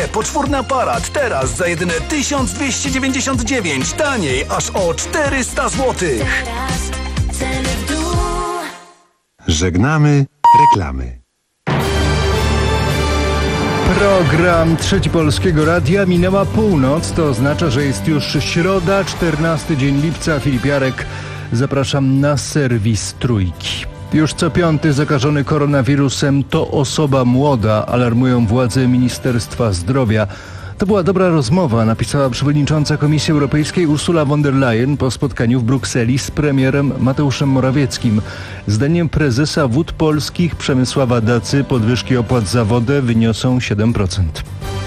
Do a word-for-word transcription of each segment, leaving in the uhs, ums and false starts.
poczwórny aparat teraz za jedyne tysiąc dwieście dziewięćdziesiąt dziewięć. Taniej aż o czterysta złotych. Żegnamy reklamy. Program Trzeci Polskiego Radia. Minęła północ, to oznacza, że jest już środa, czternasty dzień lipca. Filip Jarek, zapraszam na serwis Trójki. Już co piąty zakażony koronawirusem to osoba młoda, alarmują władze Ministerstwa Zdrowia. To była dobra rozmowa, napisała przewodnicząca Komisji Europejskiej Ursula von der Leyen po spotkaniu w Brukseli z premierem Mateuszem Morawieckim. Zdaniem prezesa Wód Polskich Przemysława Dacy podwyżki opłat za wodę wyniosą siedem procent.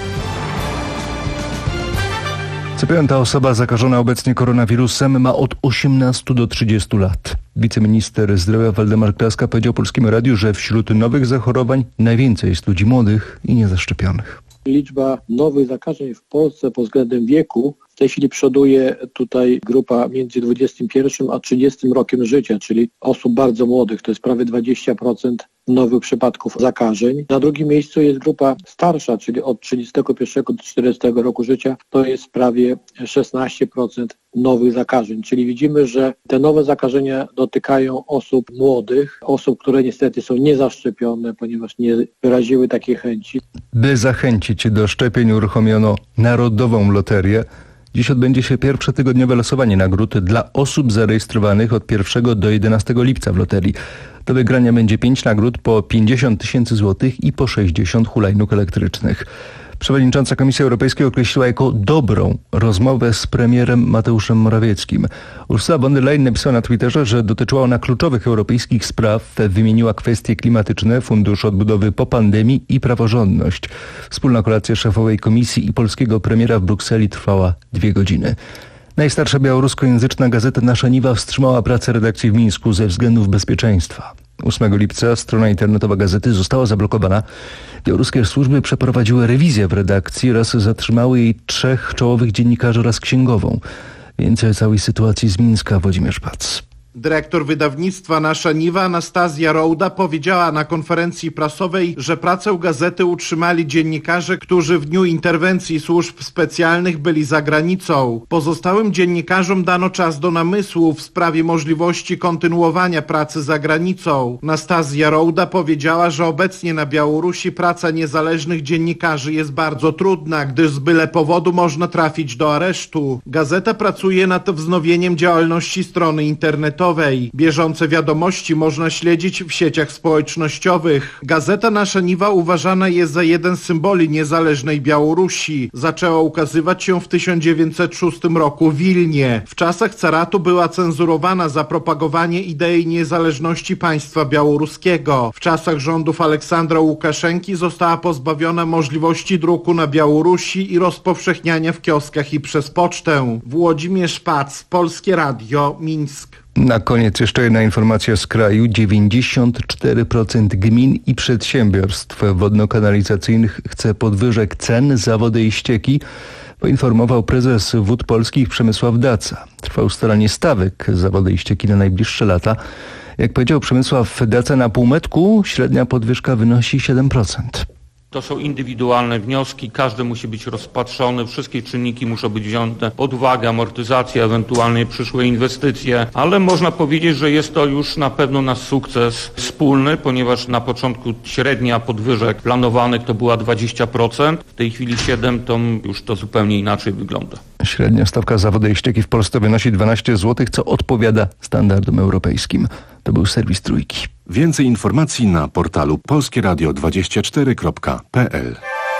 Co piąta osoba zakażona obecnie koronawirusem ma od osiemnastu do trzydziestu lat. Wiceminister zdrowia Waldemar Kraska powiedział Polskiemu Radiu, że wśród nowych zachorowań najwięcej jest ludzi młodych i niezaszczepionych. Liczba nowych zakażeń w Polsce pod względem wieku w tej chwili przoduje tutaj grupa między dwudziestym pierwszym a trzydziestym rokiem życia, czyli osób bardzo młodych. To jest prawie dwadzieścia procent nowych przypadków zakażeń. Na drugim miejscu jest grupa starsza, czyli od trzydziestego pierwszego do czterdziestego roku życia. To jest prawie szesnaście procent nowych zakażeń. Czyli widzimy, że te nowe zakażenia dotykają osób młodych, osób, które niestety są niezaszczepione, ponieważ nie wyraziły takiej chęci. By zachęcić do szczepień, uruchomiono Narodową Loterię. Dziś odbędzie się pierwsze tygodniowe losowanie nagród dla osób zarejestrowanych od pierwszego do jedenastego lipca w loterii. Do wygrania będzie pięć nagród po pięćdziesiąt tysięcy złotych i po sześćdziesiąt hulajnóg elektrycznych. Przewodnicząca Komisji Europejskiej określiła jako dobrą rozmowę z premierem Mateuszem Morawieckim. Ursula von der Leyen napisała na Twitterze, że dotyczyła ona kluczowych europejskich spraw. Wymieniła kwestie klimatyczne, fundusz odbudowy po pandemii i praworządność. Wspólna kolacja szefowej Komisji i polskiego premiera w Brukseli trwała dwie godziny. Najstarsza białoruskojęzyczna gazeta Nasza Niwa wstrzymała pracę redakcji w Mińsku ze względów bezpieczeństwa. ósmego lipca strona internetowa gazety została zablokowana. Białoruskie służby przeprowadziły rewizję w redakcji oraz zatrzymały jej trzech czołowych dziennikarzy oraz księgową. Więcej o całej sytuacji z Mińska Włodzimierz Pac. Dyrektor wydawnictwa Nasza Niwa Anastazja Rouda powiedziała na konferencji prasowej, że pracę gazety utrzymali dziennikarze, którzy w dniu interwencji służb specjalnych byli za granicą. Pozostałym dziennikarzom dano czas do namysłu w sprawie możliwości kontynuowania pracy za granicą. Anastazja Rouda powiedziała, że obecnie na Białorusi praca niezależnych dziennikarzy jest bardzo trudna, gdyż z byle powodu można trafić do aresztu. Gazeta pracuje nad wznowieniem działalności strony internetowej. Bieżące wiadomości można śledzić w sieciach społecznościowych. Gazeta Nasza Niwa uważana jest za jeden z symboli niezależnej Białorusi. Zaczęła ukazywać się w tysiąc dziewięćset szóstym roku w Wilnie. W czasach caratu była cenzurowana za propagowanie idei niezależności państwa białoruskiego. W czasach rządów Aleksandra Łukaszenki została pozbawiona możliwości druku na Białorusi i rozpowszechniania w kioskach i przez pocztę. Włodzimierz Pac, Polskie Radio, Mińsk. Na koniec jeszcze jedna informacja z kraju. dziewięćdziesiąt cztery procent gmin i przedsiębiorstw wodno-kanalizacyjnych chce podwyżek cen za wodę i ścieki, poinformował prezes Wód Polskich Przemysław Daca. Trwa ustalanie stawek za wodę i ścieki na najbliższe lata. Jak powiedział Przemysław Daca, na półmetku średnia podwyżka wynosi siedem procent. To są indywidualne wnioski, każdy musi być rozpatrzony, wszystkie czynniki muszą być wzięte pod uwagę, amortyzacja, ewentualnie przyszłe inwestycje, ale można powiedzieć, że jest to już na pewno nasz sukces wspólny, ponieważ na początku średnia podwyżek planowanych to była dwadzieścia procent, w tej chwili siedem procent, to już to zupełnie inaczej wygląda. Średnia stawka za wodę i ścieki w Polsce wynosi dwanaście złotych, co odpowiada standardom europejskim. To był serwis Trójki. Więcej informacji na portalu polskieradio dwadzieścia cztery kropka p l.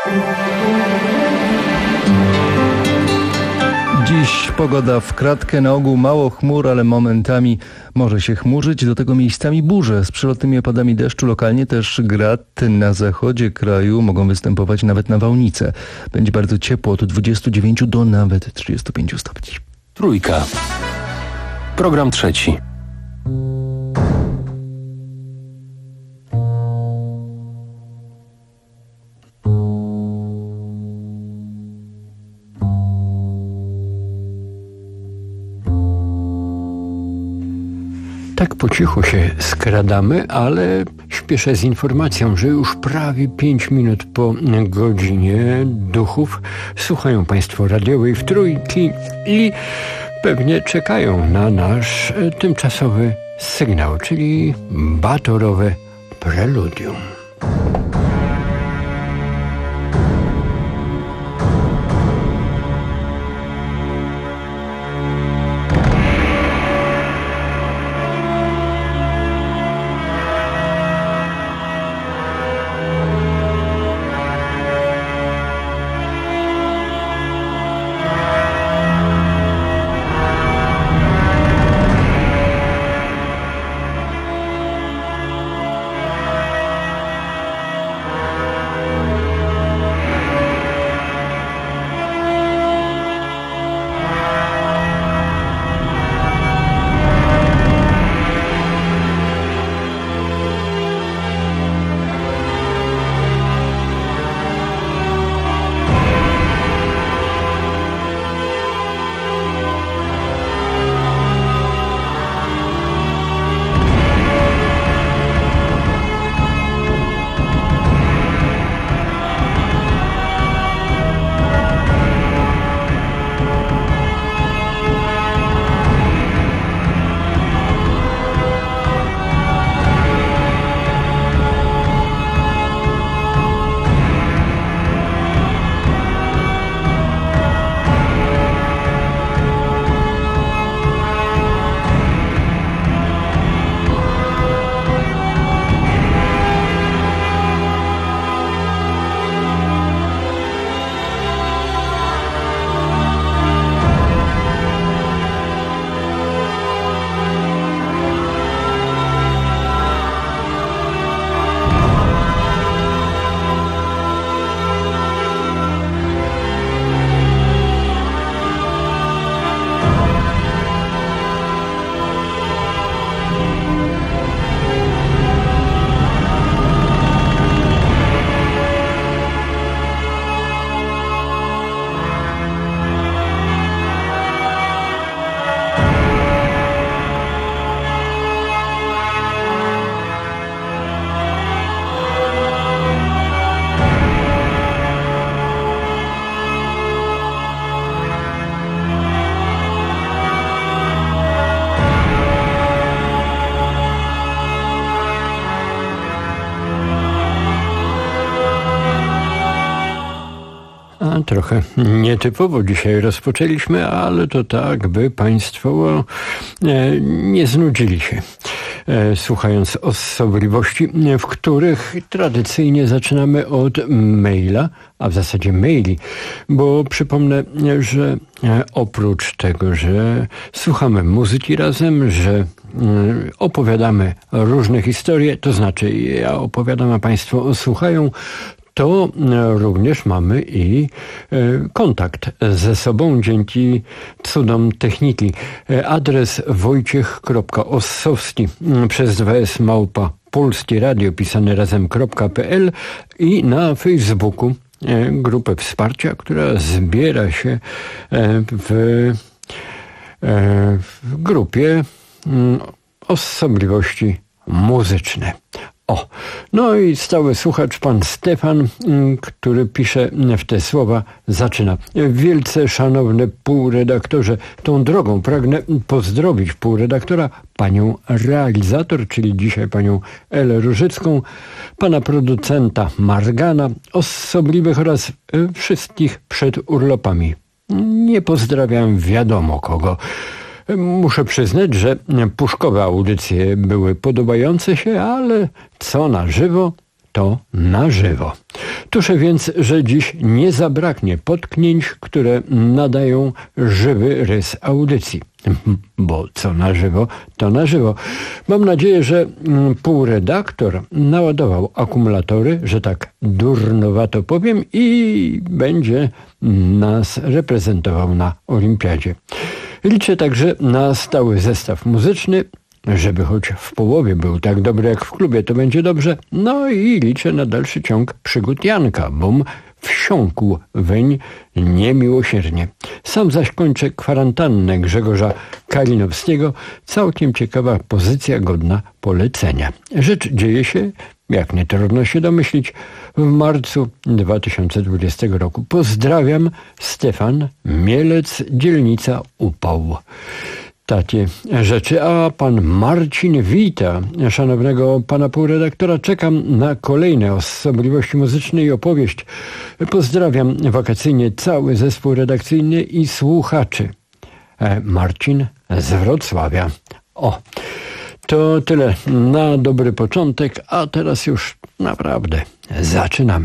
Dziś pogoda w kratkę, na ogół mało chmur, ale momentami może się chmurzyć, do tego miejscami burze z przelotnymi opadami deszczu, lokalnie też grad. Na zachodzie kraju mogą występować nawet nawałnice. Będzie bardzo ciepło, od dwudziestu dziewięciu do nawet trzydziestu pięciu stopni. Trójka. Program trzeci. Tak po cichu się skradamy, ale śpimy. spieszę z informacją, że już prawie pięć minut po godzinie duchów słuchają Państwo radiowej w Trójki i pewnie czekają na nasz tymczasowy sygnał, czyli batorowe preludium. Trochę nietypowo dzisiaj rozpoczęliśmy, ale to tak, by Państwo nie znudzili się, słuchając osobliwości, w których tradycyjnie zaczynamy od maila, a w zasadzie maili, bo przypomnę, że oprócz tego, że słuchamy muzyki razem, że opowiadamy różne historie, to znaczy ja opowiadam, a Państwo słuchają, to również mamy i kontakt ze sobą dzięki cudom techniki. Adres wojciech kropka ossowski przez dwa s małpa polskie radio pisane razem kropka p l i na Facebooku grupę wsparcia, która zbiera się w, w grupie osobliwości muzyczne. O, no i stały słuchacz, pan Stefan, który pisze w te słowa, zaczyna. Wielce szanowny półredaktorze, tą drogą pragnę pozdrowić półredaktora, panią realizator, czyli dzisiaj panią Elę Różycką, pana producenta Margana, osobliwych oraz wszystkich przed urlopami. Nie pozdrawiam wiadomo kogo. Muszę przyznać, że puszkowe audycje były podobające się, ale co na żywo, to na żywo. Tuszę więc, że dziś nie zabraknie potknięć, które nadają żywy rys audycji. Bo co na żywo, to na żywo. Mam nadzieję, że półredaktor naładował akumulatory, że tak durnowato powiem, i będzie nas reprezentował na olimpiadzie. Liczę także na stały zestaw muzyczny, żeby choć w połowie był tak dobry jak w klubie, to będzie dobrze. No i liczę na dalszy ciąg przygód Janka, bom wsiąkł weń niemiłosiernie. Sam zaś kończę kwarantannę Grzegorza Kalinowskiego. Całkiem ciekawa pozycja, godna polecenia. Rzecz dzieje się jak nie trudno się domyślić, w marcu dwa tysiące dwudziestego roku. Pozdrawiam, Stefan, Mielec, dzielnica Upał. Takie rzeczy. A pan Marcin wita szanownego pana półredaktora. Czekam na kolejne osobliwości muzyczne i opowieść. Pozdrawiam wakacyjnie cały zespół redakcyjny i słuchaczy. Marcin z Wrocławia. O, to tyle na dobry początek, a teraz już naprawdę zaczynamy.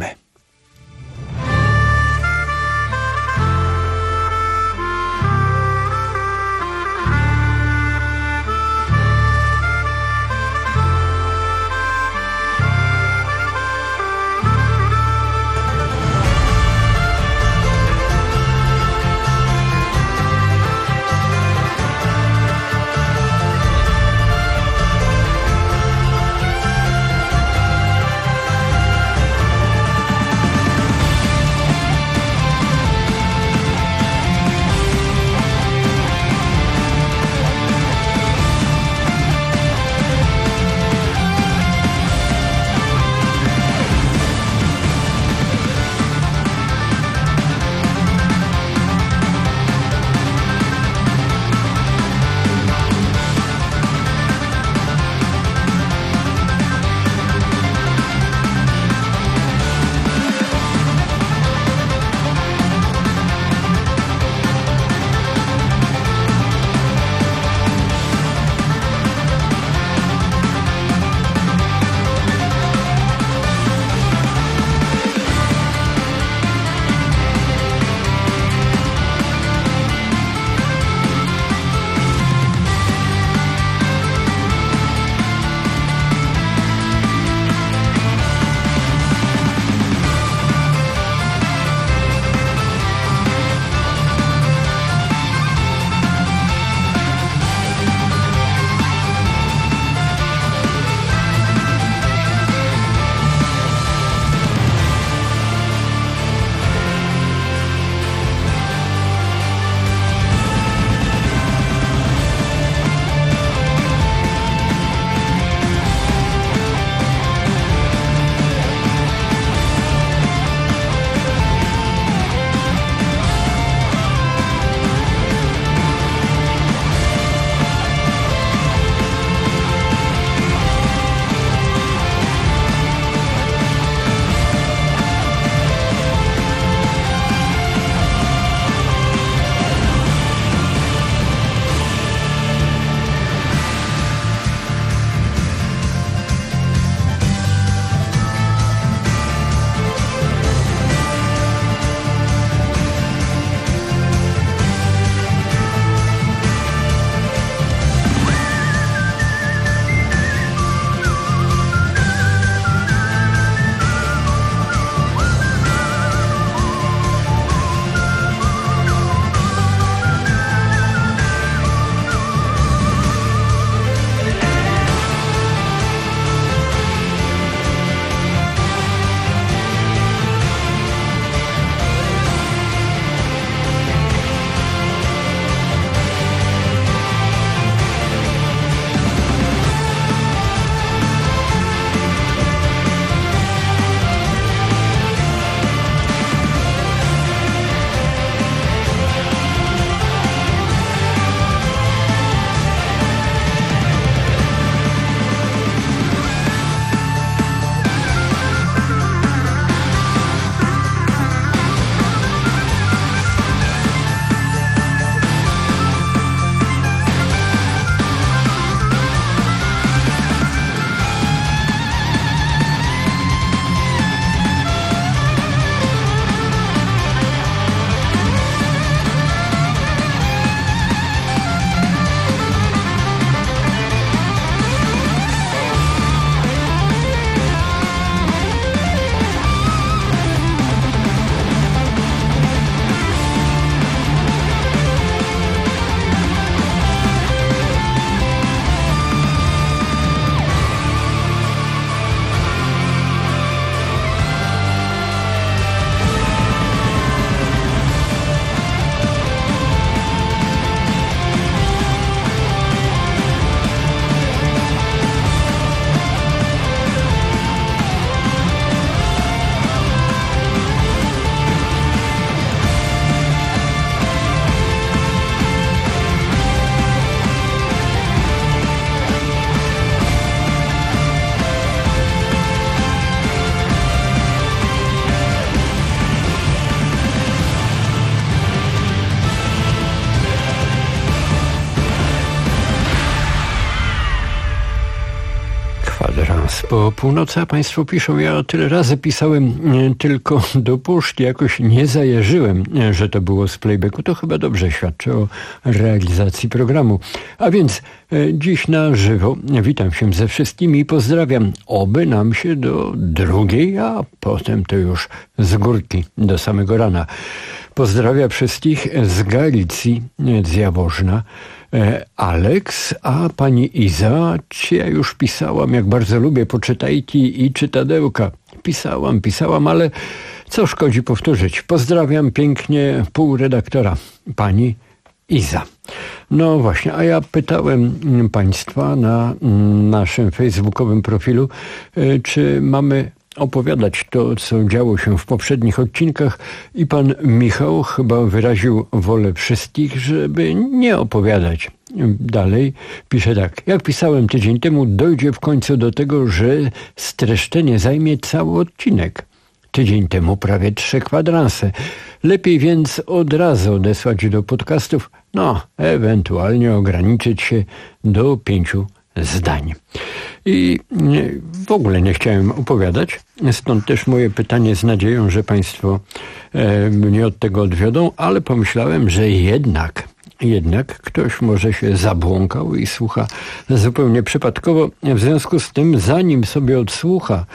zaraz po północy, a Państwo piszą, ja tyle razy pisałem tylko do poczty, jakoś nie zajarzyłem, że to było z playbacku. To chyba dobrze świadczy o realizacji programu. A więc dziś na żywo witam się ze wszystkimi i pozdrawiam. Oby nam się do drugiej, a potem to już z górki do samego rana. Pozdrawia wszystkich z Galicji, z Jaworzna, Aleks, a pani Iza, czy ja już pisałam, jak bardzo lubię poczytajki i czytadełka. Pisałam, pisałam, ale co szkodzi powtórzyć. Pozdrawiam pięknie półredaktora, pani Iza. No właśnie, a ja pytałem Państwa na naszym facebookowym profilu, czy mamy opowiadać to, co działo się w poprzednich odcinkach i pan Michał chyba wyraził wolę wszystkich, żeby nie opowiadać. Dalej pisze tak. Jak pisałem tydzień temu, dojdzie w końcu do tego, że streszczenie zajmie cały odcinek. Tydzień temu prawie trzy kwadranse. Lepiej więc od razu odesłać do podcastów, no, ewentualnie ograniczyć się do pięciu zdań. I w ogóle nie chciałem opowiadać, stąd też moje pytanie z nadzieją, że Państwo e, mnie od tego odwiodą, ale pomyślałem, że jednak, jednak ktoś może się zabłąkał i słucha zupełnie przypadkowo. W związku z tym, zanim sobie odsłucha e,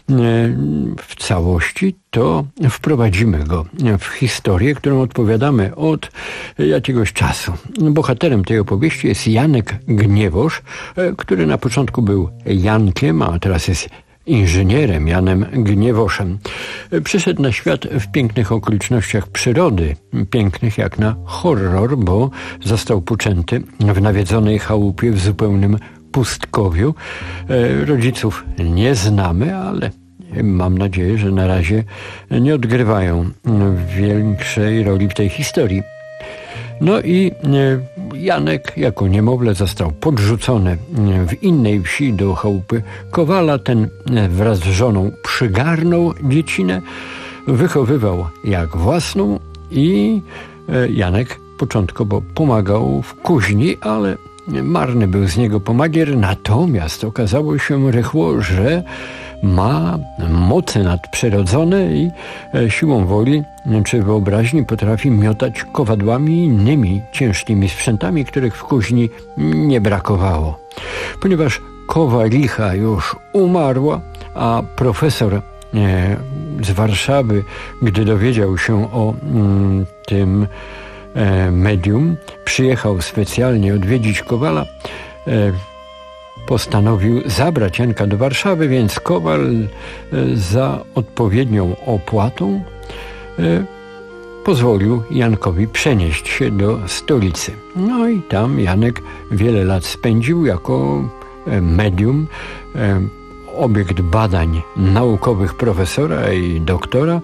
w całości, to wprowadzimy go w historię, którą odpowiadamy od jakiegoś czasu. Bohaterem tej opowieści jest Janek Gniewosz, który na początku był Jankiem, a teraz jest inżynierem Janem Gniewoszem. Przyszedł na świat w pięknych okolicznościach przyrody, pięknych jak na horror, bo został poczęty w nawiedzonej chałupie w zupełnym pustkowiu. Rodziców nie znamy, ale mam nadzieję, że na razie nie odgrywają większej roli w tej historii. No i Janek jako niemowlę został podrzucony w innej wsi do chałupy Kowala. Ten wraz z żoną przygarnął dziecinę, wychowywał jak własną i Janek początkowo pomagał w kuźni, ale marny był z niego pomagier. Natomiast okazało się rychło, że ma moce nadprzyrodzone i siłą woli czy wyobraźni potrafi miotać kowadłami i innymi ciężkimi sprzętami, których w kuźni nie brakowało. Ponieważ kowalicha już umarła, a profesor z Warszawy, gdy dowiedział się o mm, tym e, medium, przyjechał specjalnie odwiedzić Kowala, e, postanowił zabrać Janka do Warszawy, więc Kowal za odpowiednią opłatą pozwolił Jankowi przenieść się do stolicy. No i tam Janek wiele lat spędził jako medium, obiekt badań naukowych profesora i doktora.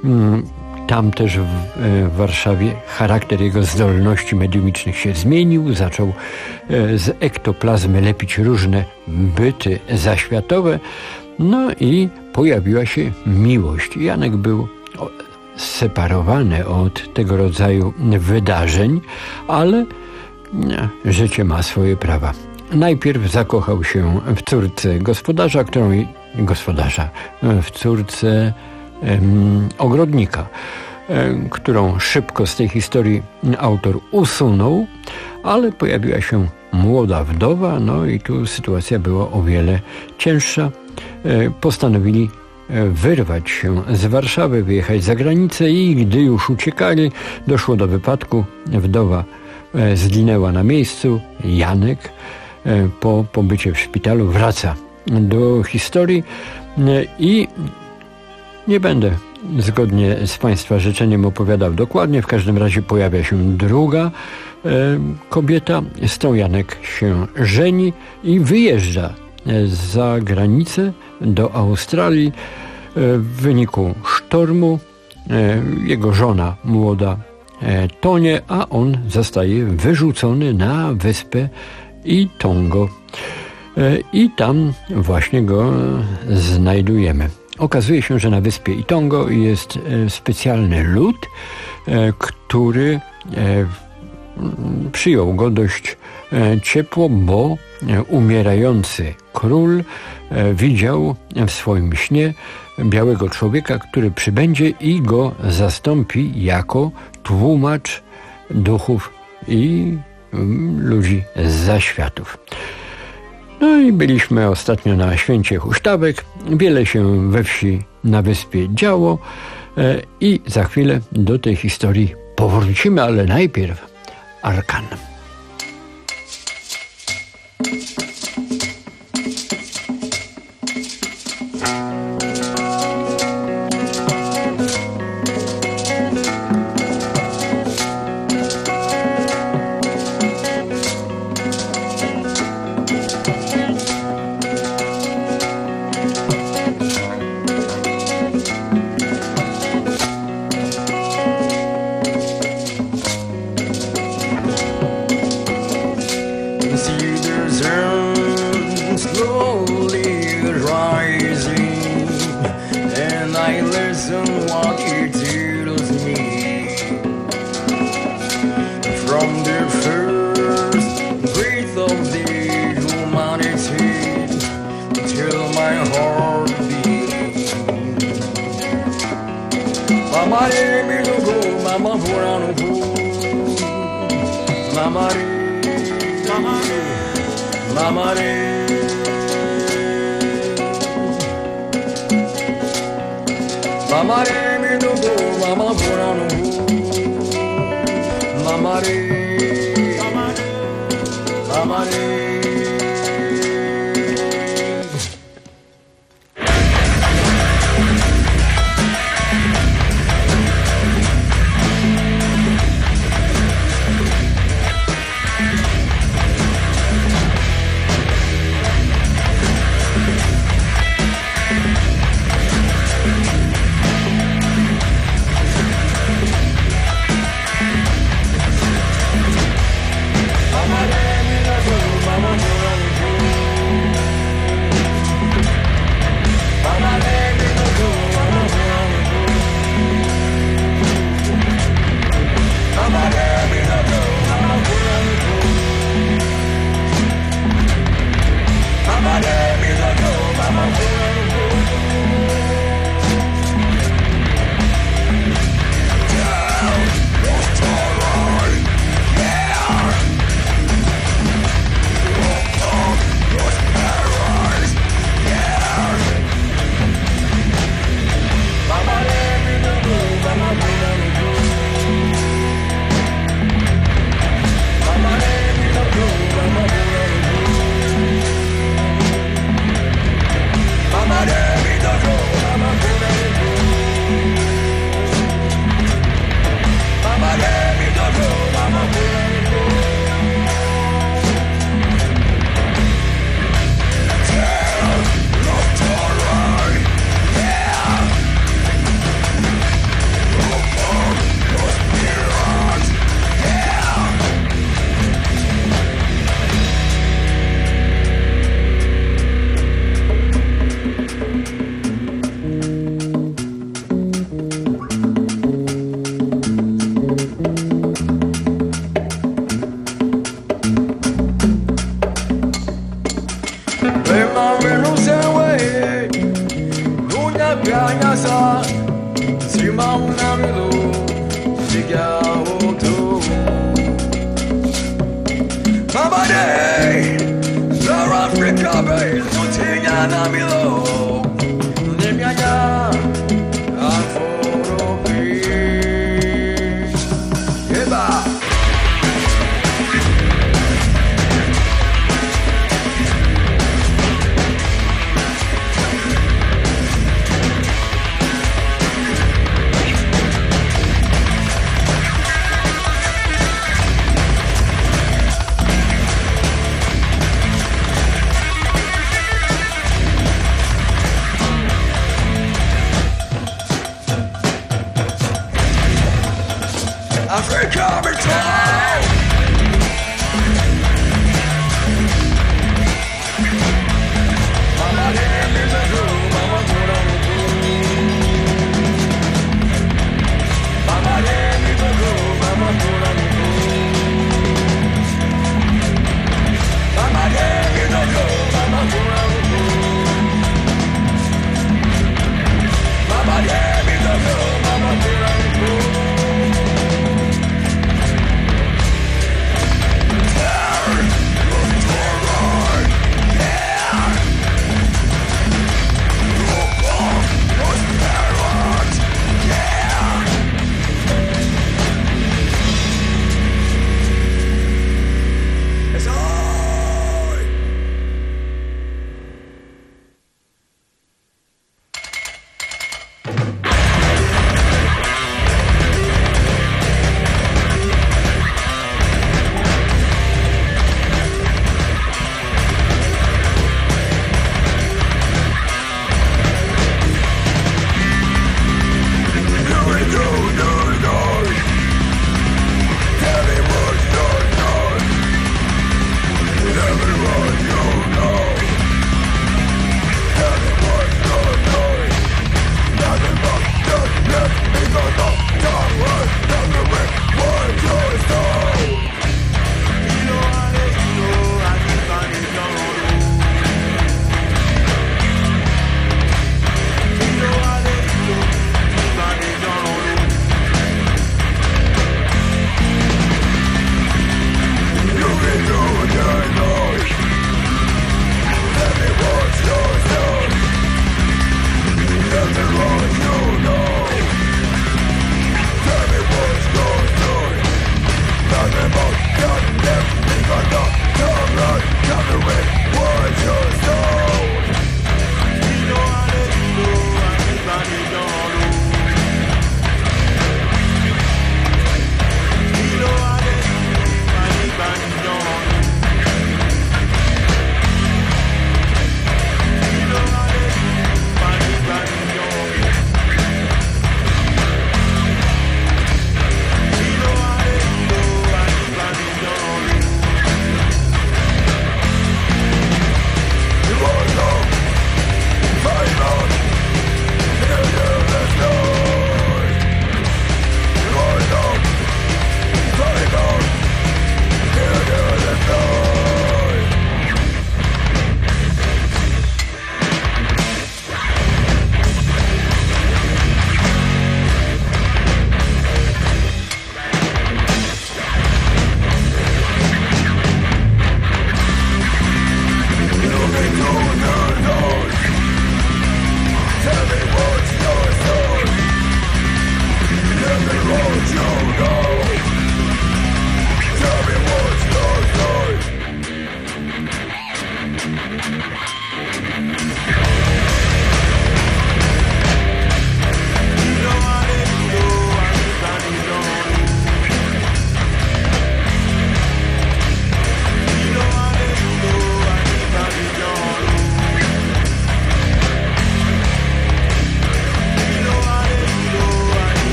Tam też w, w Warszawie charakter jego zdolności mediumicznych się zmienił. Zaczął z ektoplazmy lepić różne byty zaświatowe. No i pojawiła się miłość. Janek był separowany od tego rodzaju wydarzeń, ale życie ma swoje prawa. Najpierw zakochał się w córce gospodarza, którą gospodarza, w córce Um, ogrodnika, um, którą szybko z tej historii autor usunął, ale pojawiła się młoda wdowa, no i tu sytuacja była o wiele cięższa. E, postanowili wyrwać się z Warszawy, wyjechać za granicę i gdy już uciekali, doszło do wypadku. Wdowa e, zginęła na miejscu. Janek e, po pobycie w szpitalu wraca do historii e, i nie będę zgodnie z Państwa życzeniem opowiadał dokładnie. W każdym razie pojawia się druga e, kobieta. Z tą Janek się żeni i wyjeżdża za granicę do Australii. E, w wyniku sztormu e, jego żona młoda e, tonie, a on zostaje wyrzucony na wyspę Itongo. E, I tam właśnie go znajdujemy. Okazuje się, że na wyspie Itongo jest specjalny lud, który przyjął go dość ciepło, bo umierający król widział w swoim śnie białego człowieka, który przybędzie i go zastąpi jako tłumacz duchów i ludzi z zaświatów. No i byliśmy ostatnio na święcie huśtawek. Wiele się we wsi na wyspie działo i za chwilę do tej historii powrócimy, ale najpierw arkan.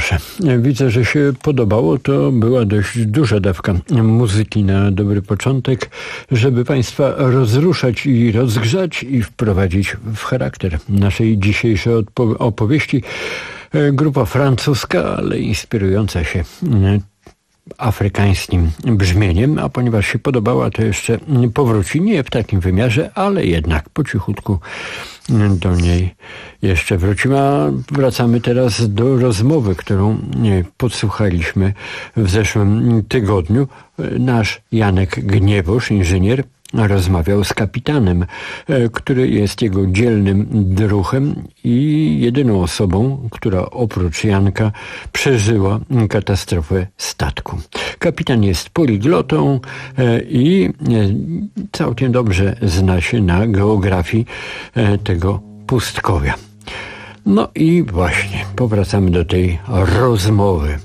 proszę. Widzę, że się podobało. To była dość duża dawka muzyki na dobry początek, żeby Państwa rozruszać i rozgrzać i wprowadzić w charakter naszej dzisiejszej odpo- opowieści. Grupa francuska, ale inspirująca się afrykańskim brzmieniem, a ponieważ się podobała, to jeszcze powróci, nie w takim wymiarze, ale jednak po cichutku do niej jeszcze wrócimy. A wracamy teraz do rozmowy, którą podsłuchaliśmy w zeszłym tygodniu. Nasz Janek Gniewosz, inżynier, rozmawiał z kapitanem, który jest jego dzielnym druhem i jedyną osobą, która oprócz Janka przeżyła katastrofę statku. Kapitan jest poliglotą i całkiem dobrze zna się na geografii tego pustkowia. No i właśnie, powracamy do tej rozmowy.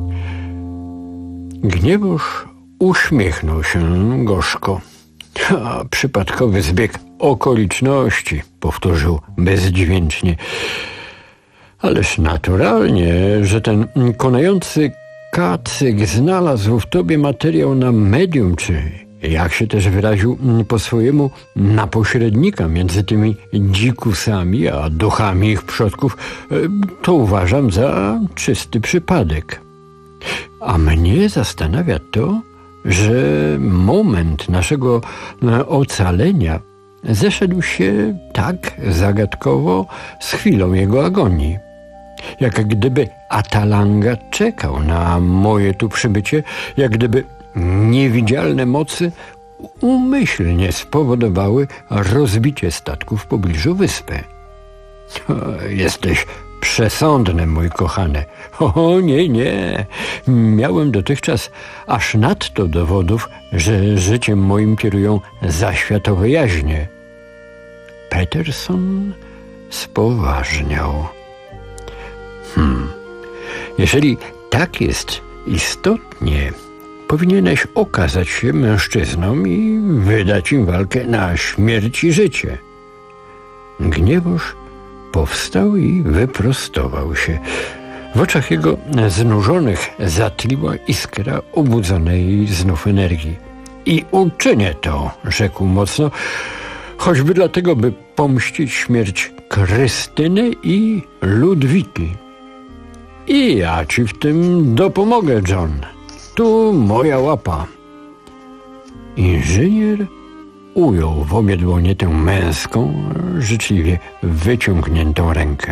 Gniewosz uśmiechnął się gorzko. A, przypadkowy zbieg okoliczności, powtórzył bezdźwięcznie. Ależ naturalnie, że ten konający kacyk znalazł w tobie materiał na medium, czy jak się też wyraził po swojemu, na pośrednika między tymi dzikusami a duchami ich przodków, to uważam za czysty przypadek. A mnie zastanawia to, że moment naszego ocalenia zeszedł się tak zagadkowo z chwilą jego agonii. Jak gdyby Atalanga czekał na moje tu przybycie, jak gdyby niewidzialne mocy umyślnie spowodowały rozbicie statku w pobliżu wyspy. Jesteś przesądny, mój kochany. O nie, nie. Miałem dotychczas aż nadto dowodów, że życiem moim kierują zaświatowe jaźnie. Peterson spoważniał. Hmm. Jeżeli tak jest istotnie, powinieneś okazać się mężczyzną i wydać im walkę na śmierć i życie. Gniewosz powstał i wyprostował się. W oczach jego znużonych zatliła iskra obudzonej znów energii. I uczynię to, rzekł mocno, choćby dlatego, by pomścić śmierć Krystyny i Ludwiki. I ja ci w tym dopomogę, John. Tu moja łapa. Inżynier ujął w obie dłonie tę męską, życzliwie wyciągniętą rękę.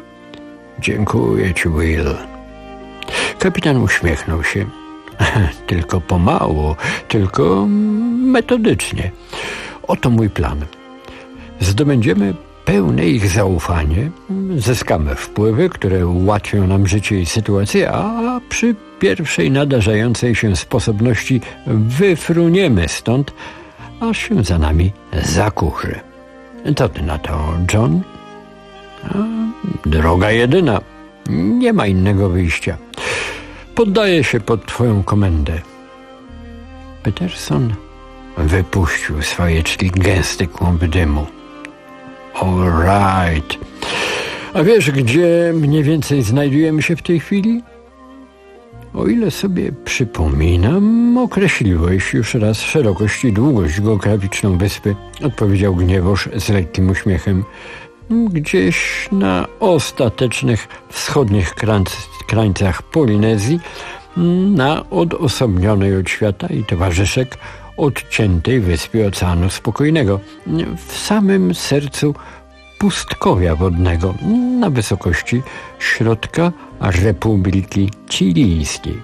Dziękuję ci, Will. Kapitan uśmiechnął się. Tylko pomału, tylko metodycznie. Oto mój plan. Zdobędziemy pełne ich zaufanie, zyskamy wpływy, które ułatwią nam życie i sytuację, a przy pierwszej nadarzającej się sposobności wyfruniemy stąd, aż się za nami zakurzy. Co ty na to, John? A, droga jedyna. Nie ma innego wyjścia. Poddaję się pod twoją komendę. Peterson wypuścił swoje czli gęsty kłąb dymu. All right. A wiesz, gdzie mniej więcej znajdujemy się w tej chwili? O ile sobie przypominam, określiłeś już raz szerokość i długość geograficzną wyspy, odpowiedział Gniewosz z lekkim uśmiechem. Gdzieś na ostatecznych wschodnich krańcach Polinezji, na odosobnionej od świata i towarzyszek odciętej wyspie Oceanu Spokojnego, w samym sercu pustkowia wodnego, na wysokości środka Republiki Chilijskiej.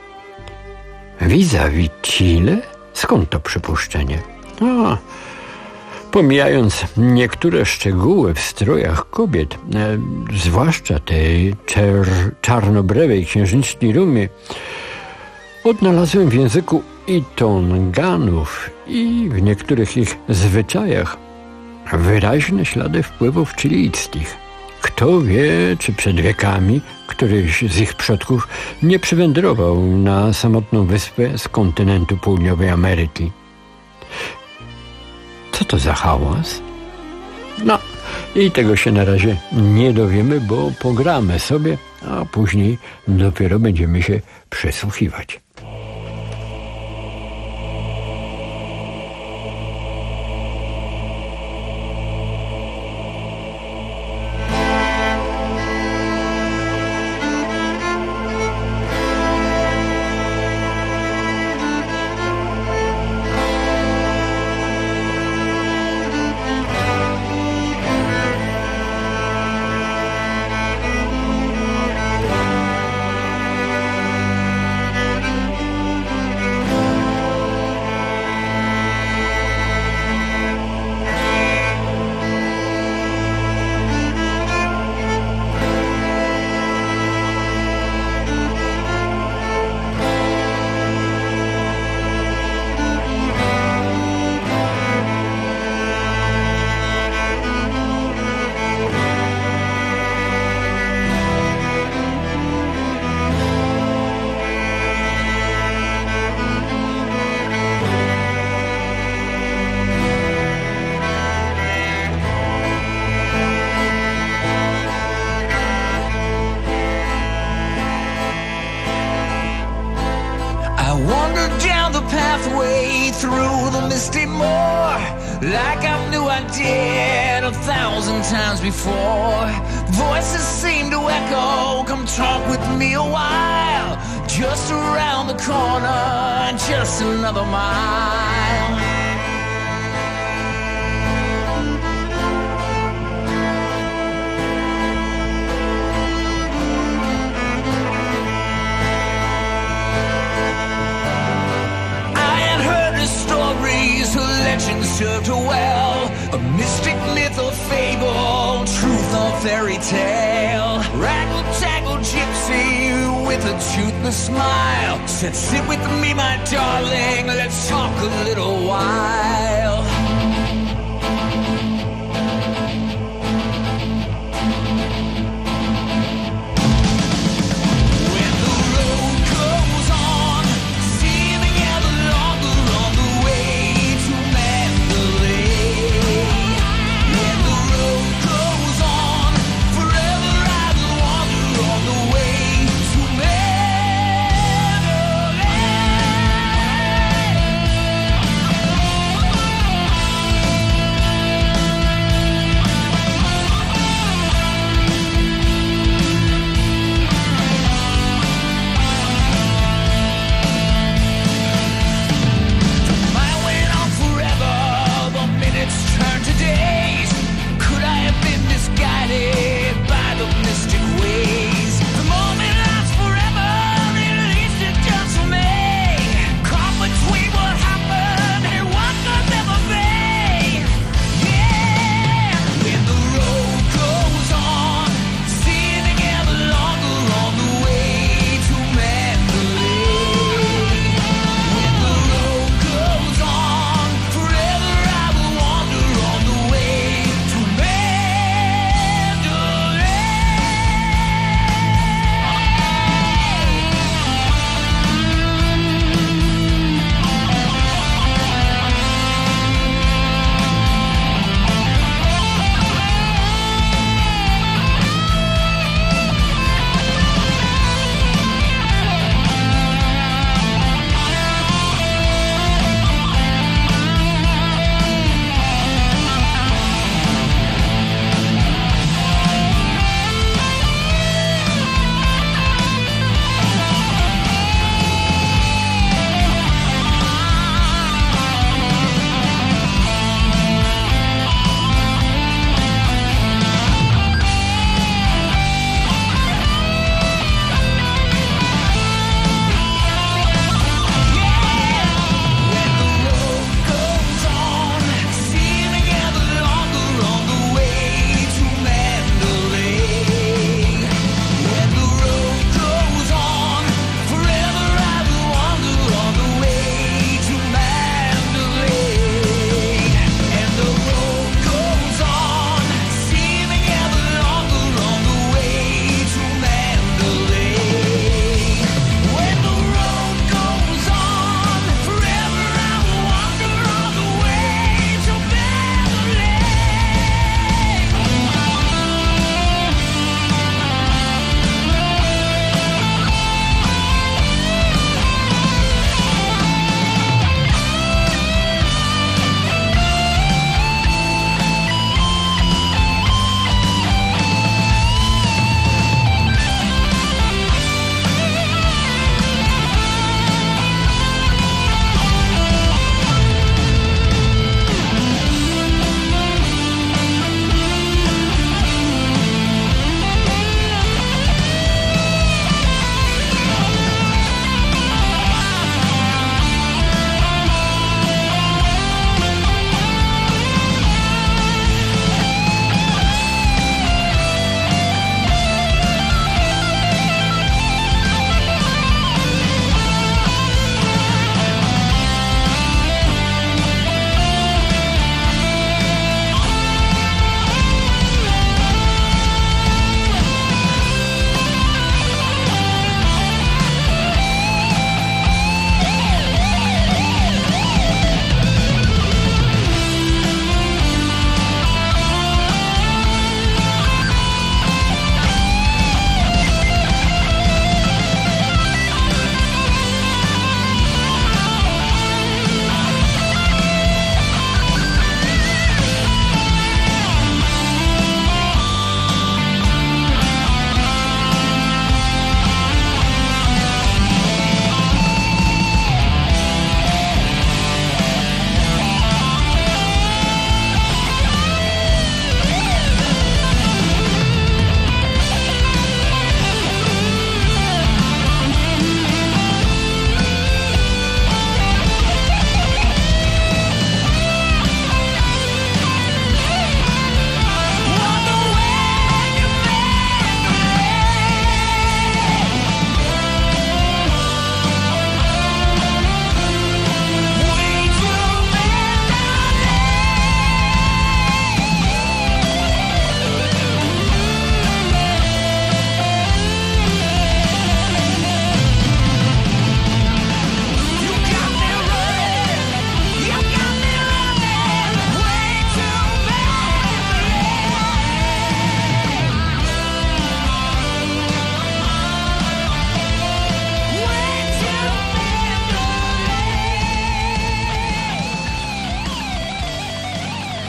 Vis-a-vis Chile? Skąd to przypuszczenie? A, pomijając niektóre szczegóły w strojach kobiet, e, zwłaszcza tej czer- czarnobrewej księżniczki Rumi, odnalazłem w języku i Tonganów i w niektórych ich zwyczajach wyraźne ślady wpływów chilijskich. Kto wie, czy przed wiekami któryś z ich przodków nie przywędrował na samotną wyspę z kontynentu Południowej Ameryki. Co to za hałas? No, I tego się na razie nie dowiemy, bo pogramy sobie, a później dopiero będziemy się przysłuchiwać. pathway through the misty moor, like I knew I did a thousand times before. Voices seem to echo, come talk with me a while. Just around the corner, just another mile. Legend served her well, a mystic myth or fable, truth or fairy tale. Raggle-taggle gypsy with a toothless smile said, sit with me, my darling, let's talk a little while.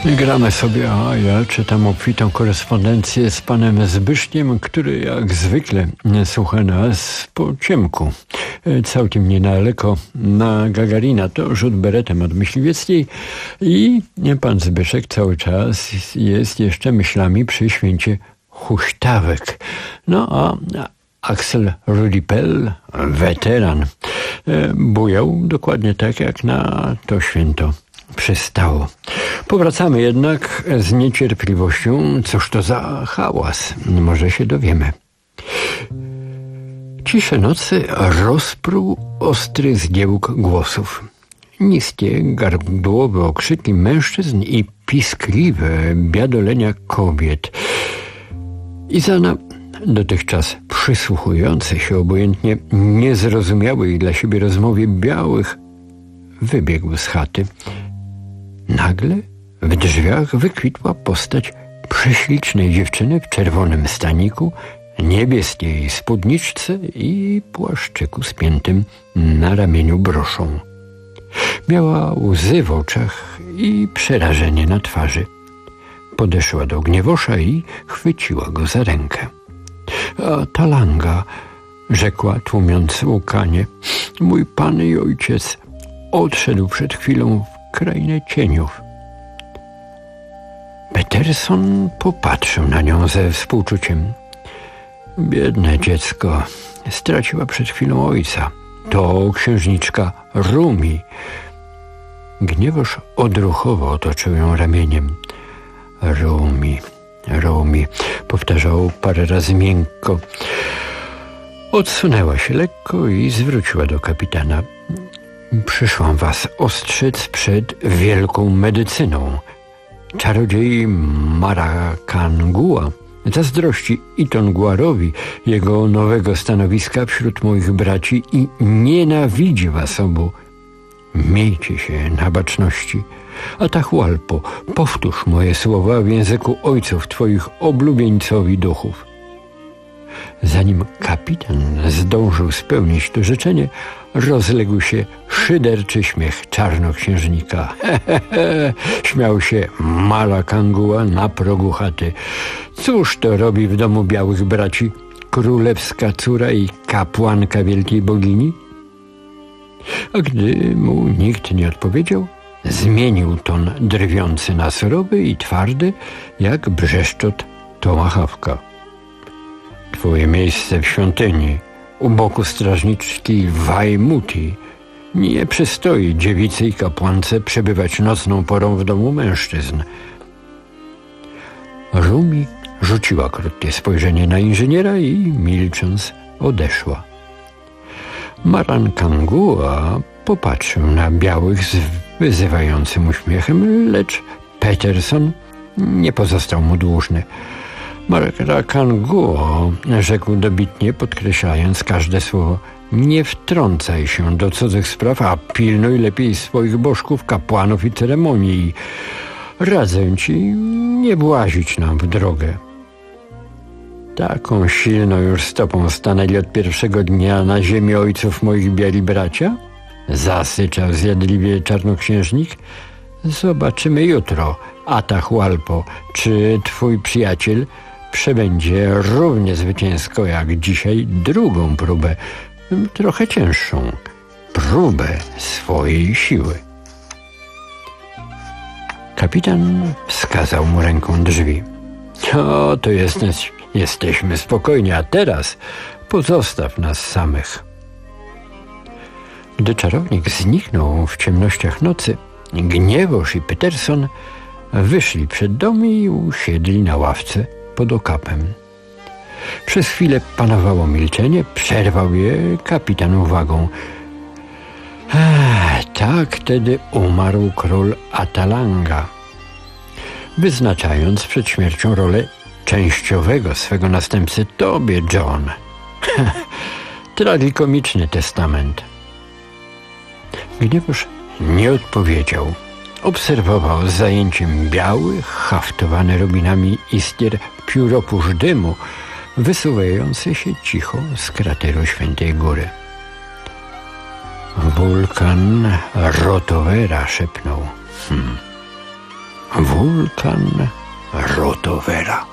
Gramy sobie, a ja czytam obfitą korespondencję z panem Zbyszkiem, który jak zwykle słucha nas po ciemku. Całkiem niedaleko na Gagarina, to rzut beretem od Myśliwieckiej i pan Zbyszek cały czas jest jeszcze myślami przy święcie huśtawek. No a Axel Rudipel, weteran, bujał dokładnie tak jak na to święto przystało. Powracamy jednak z niecierpliwością. Cóż to za hałas? Może się dowiemy. Ciszę nocy rozpruł ostry zgiełk głosów. Niskie, gardłowe okrzyki mężczyzn i piskliwe biadolenia kobiet. Izana, dotychczas przysłuchujący się obojętnie niezrozumiałej dla siebie rozmowie białych, wybiegł z chaty. Nagle w drzwiach wykwitła postać prześlicznej dziewczyny w czerwonym staniku, niebieskiej spódniczce i płaszczyku spiętym na ramieniu broszą. Miała łzy w oczach i przerażenie na twarzy. Podeszła do Gniewosza i chwyciła go za rękę. A Talanga, rzekła tłumiąc łkanie, mój pan i ojciec odszedł przed chwilą w krainę cieniów. Peterson popatrzył na nią ze współczuciem. Biedne dziecko, straciła przed chwilą ojca. To księżniczka Rumi. Gniewosz odruchowo otoczył ją ramieniem. Rumi, Rumi, powtarzał parę razy miękko. Odsunęła się lekko i zwróciła do kapitana. Przyszłam was ostrzec przed wielką medycyną. Czarodziej Marakangua zazdrości Itonguarowi jego nowego stanowiska wśród moich braci i nienawidzi was obu. Miejcie się na baczności. Atahualpo, powtórz moje słowa w języku ojców twoich oblubieńcowi duchów. Zanim kapitan zdążył spełnić to życzenie, rozległ się szyderczy śmiech czarnoksiężnika. He, he, he, śmiał się Marakangua na progu chaty. Cóż to robi w domu białych braci królewska córa i kapłanka wielkiej bogini? A gdy mu nikt nie odpowiedział, zmienił ton drwiący na surowy i twardy, jak brzeszczot tomahawka. Twoje miejsce w świątyni, u boku strażniczki Wajmuti. Nie przystoi dziewicy i kapłance przebywać nocną porą w domu mężczyzn. Rumi rzuciła krótkie spojrzenie na inżyniera i milcząc odeszła. Marakangua popatrzył na białych z wyzywającym uśmiechem, lecz Peterson nie pozostał mu dłużny. Marakangua rzekł dobitnie, podkreślając każde słowo: nie wtrącaj się do cudzych spraw, a pilnuj lepiej swoich bożków, kapłanów i ceremonii. Radzę ci nie włazić nam w drogę. Taką silną już stopą stanęli od pierwszego dnia na ziemi ojców moich biali bracia? Zasyczał zjadliwie czarnoksiężnik. Zobaczymy jutro, Atahualpo, czy twój przyjaciel przebędzie równie zwycięsko jak dzisiaj drugą próbę, trochę cięższą, próbę swojej siły. Kapitan wskazał mu ręką drzwi. O, to jesteś, jesteśmy spokojni, a teraz pozostaw nas samych. Gdy czarownik zniknął w ciemnościach nocy, Gniewosz i Peterson wyszli przed dom i usiedli na ławce pod okapem. Przez chwilę panowało milczenie, przerwał je kapitan uwagą. Ech, tak wtedy umarł król Atalanga, wyznaczając przed śmiercią rolę częściowego swego następcy tobie, John. Tragikomiczny testament. Gniewosz nie odpowiedział. Obserwował z zajęciem biały, haftowany rubinami iskier pióropusz dymu, wysuwający się cicho z krateru Świętej Góry. Wulkan Rotovera, szepnął. Hmm. Wulkan Rotowera.